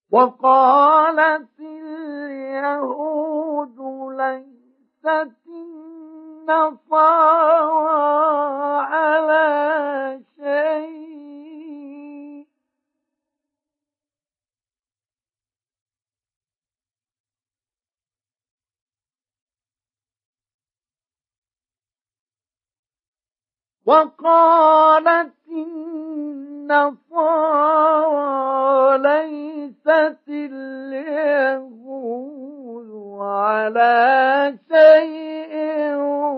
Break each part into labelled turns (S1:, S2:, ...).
S1: وقالت اليهود ليست النصارى على شيء وقالت النصارى ليست اليهود على شيء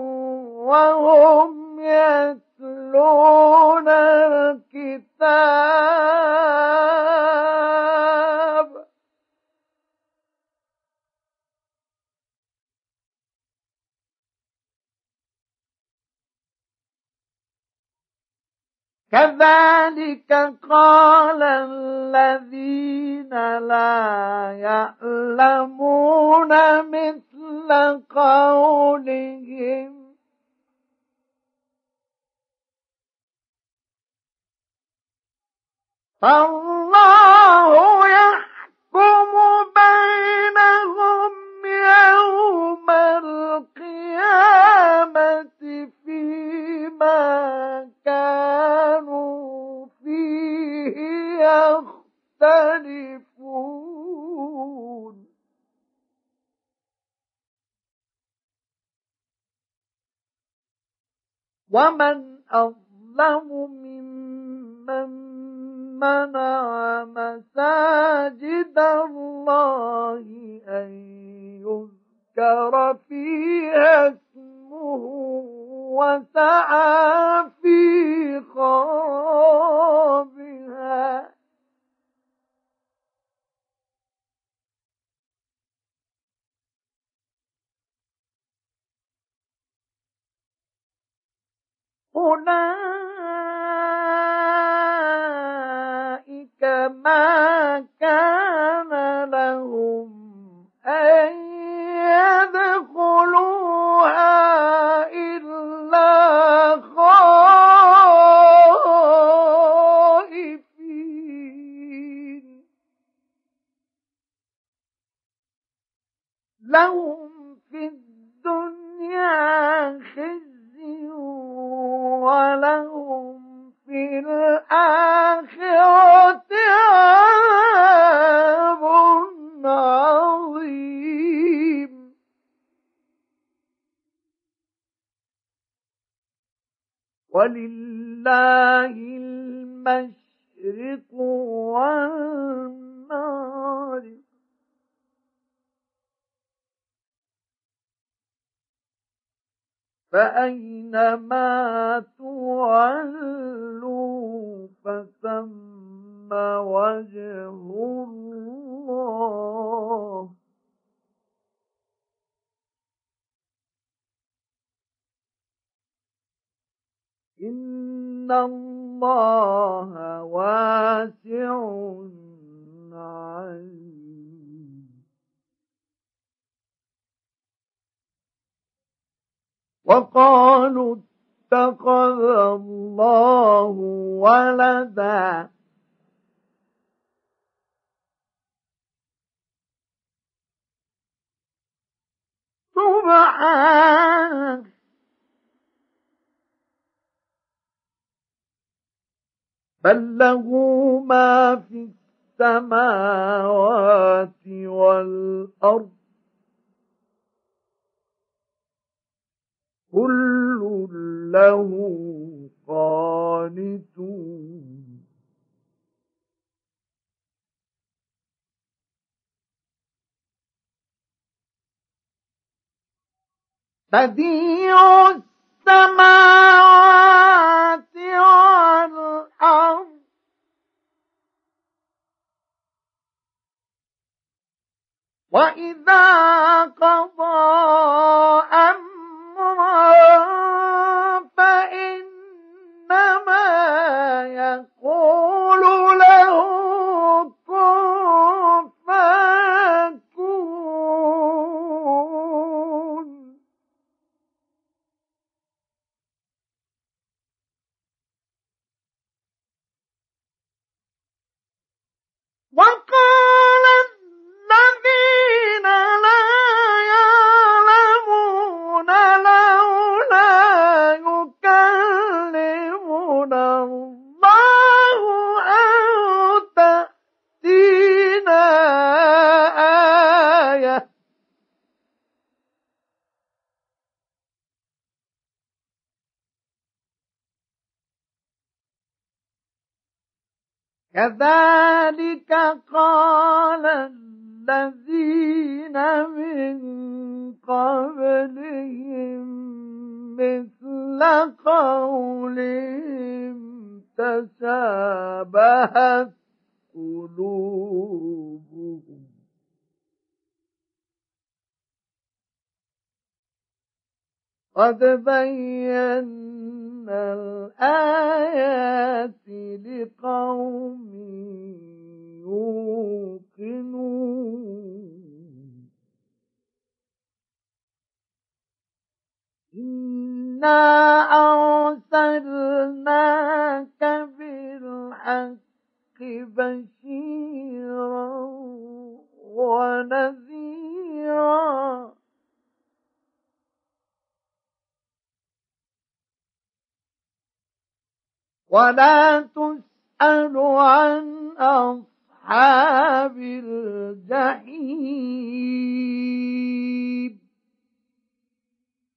S1: وهم يتلون الكتاب كذلك قال الذين لا يعلمون مثل قولهم فالله يحكم بينهم يوم القيامة فيما كانوا فيه يختلفون ومن أظلم ممن منع مساجد الله أن يذكر فيها اسمه وسعى في خرابها أولئك ما كان لهم أن يدخلوها إلا خائفين لهم في الدنيا خزي ولهم في الآخرة عذاب عظيم ولله المشرق والمغرب فأينما تولوا فثم وجه الله إن الله واسع عليم وقالوا اتخذ الله ولدا سبحانه بل له ما في السماوات والأرض كل له قانتون بديع السماوات والأرض وإذا قضى أمرا فإنما يقول له كن فيكون وقال كذلك قال الذين من قبلهم مثل قولهم تشابهت قلوبهم قد بينا الآيات لقوم يوقنون إنا أرسلناك بالحق بشيرا ونذيرا ولا تسأل عن أصحاب الجحيم